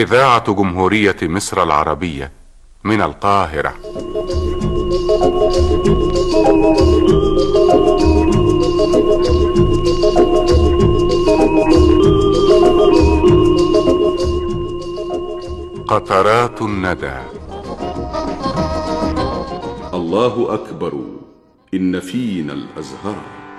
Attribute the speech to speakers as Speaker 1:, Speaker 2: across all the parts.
Speaker 1: إذاعة جمهورية مصر العربية من القاهرة. قطرات الندى.
Speaker 2: الله أكبر إن فينا الأزهر.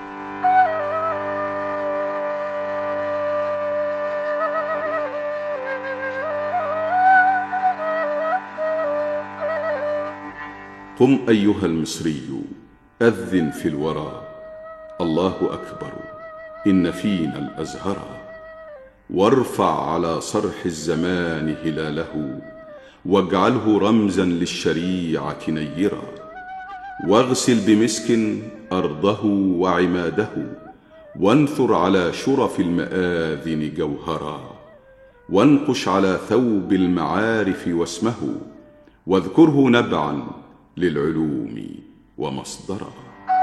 Speaker 2: قم أيها المصري أذن في الورى، الله أكبر إن فينا الأزهر. وارفع على صرح الزمان هلاله، واجعله رمزا للشريعة نيرا. واغسل بمسك أرضه وعماده، وانثر على شرف المآذن جوهرا. وانقش على ثوب المعارف واسمه، واذكره نبعا للعلوم ومصدرا.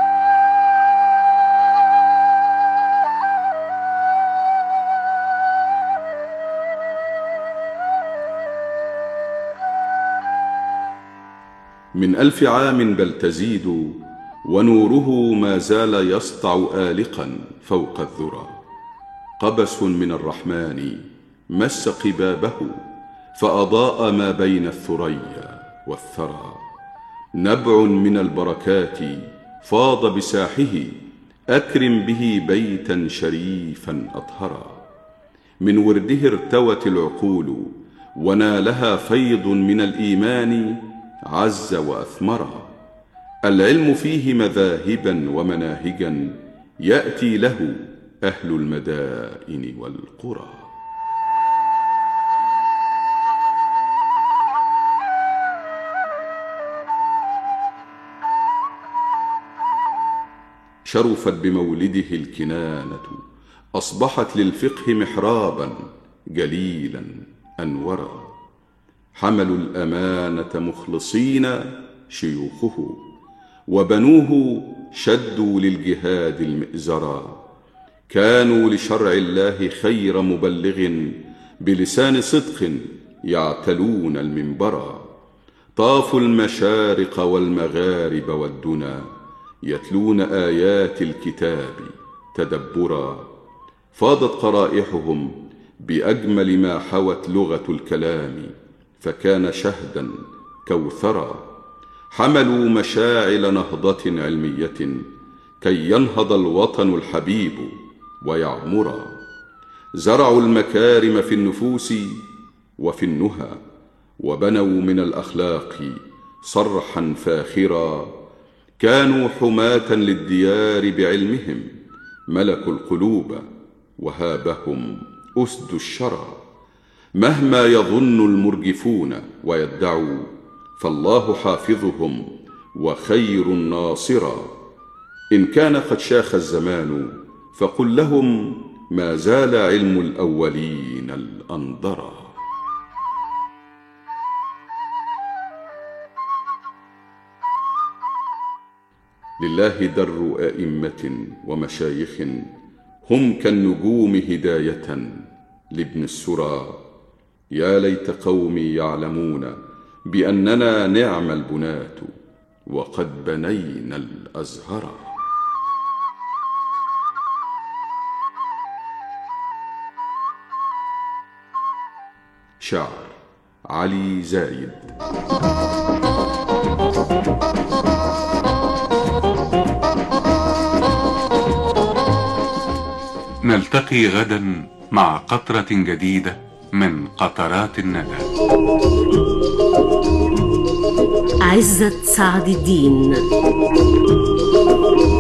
Speaker 2: من 1000 عام بل تزيد، ونوره ما زال يسطع آلقا فوق الذرى. قبس من الرحمن مس قبابه، فأضاء ما بين الثريا والثرى. نبع من البركات فاض بساحه، أكرم به بيتا شريفا أطهرا. من ورده ارتوت العقول، ونالها فيض من الإيمان عز وأثمرا. العلم فيه مذاهبا ومناهجا، يأتي له أهل المدائن والقرى. شرفت بمولده الكنانة، أصبحت للفقه محرابا جليلا أنورا. حملوا الأمانة مخلصين شيوخه، وبنوه شدوا للجهاد المئزرا. كانوا لشرع الله خير مبلغ، بلسان صدق يعتلون المنبرا. طافوا المشارق والمغارب والدنا، يتلون آيات الكتاب تدبرا. فاضت قرائحهم بأجمل ما حوت لغة الكلام، فكان شهدا كوثرا. حملوا مشاعل نهضة علمية، كي ينهض الوطن الحبيب ويعمرا. زرعوا المكارم في النفوس وفي النهى، وبنوا من الأخلاق صرحا فاخرا. كانوا حماة للديار بعلمهم، ملكوا القلوب وهابهم أسد الشرى. مهما يظن المرجفون ويدعوا، فالله حافظهم وخير ناصرا. إن كان قد شاخ الزمان، فقل لهم ما زال علم الأولين الأنظرا. لله در آئمة ومشايخ، هم كالنجوم هداية لابن السرى. يا ليت قومي يعلمون بأننا نعم البنات، وقد بنينا الأزهر. شعر علي زايد.
Speaker 1: نلتقي غدا مع قطرة جديدة من قطرات الندى.
Speaker 3: عزت سعد الدين.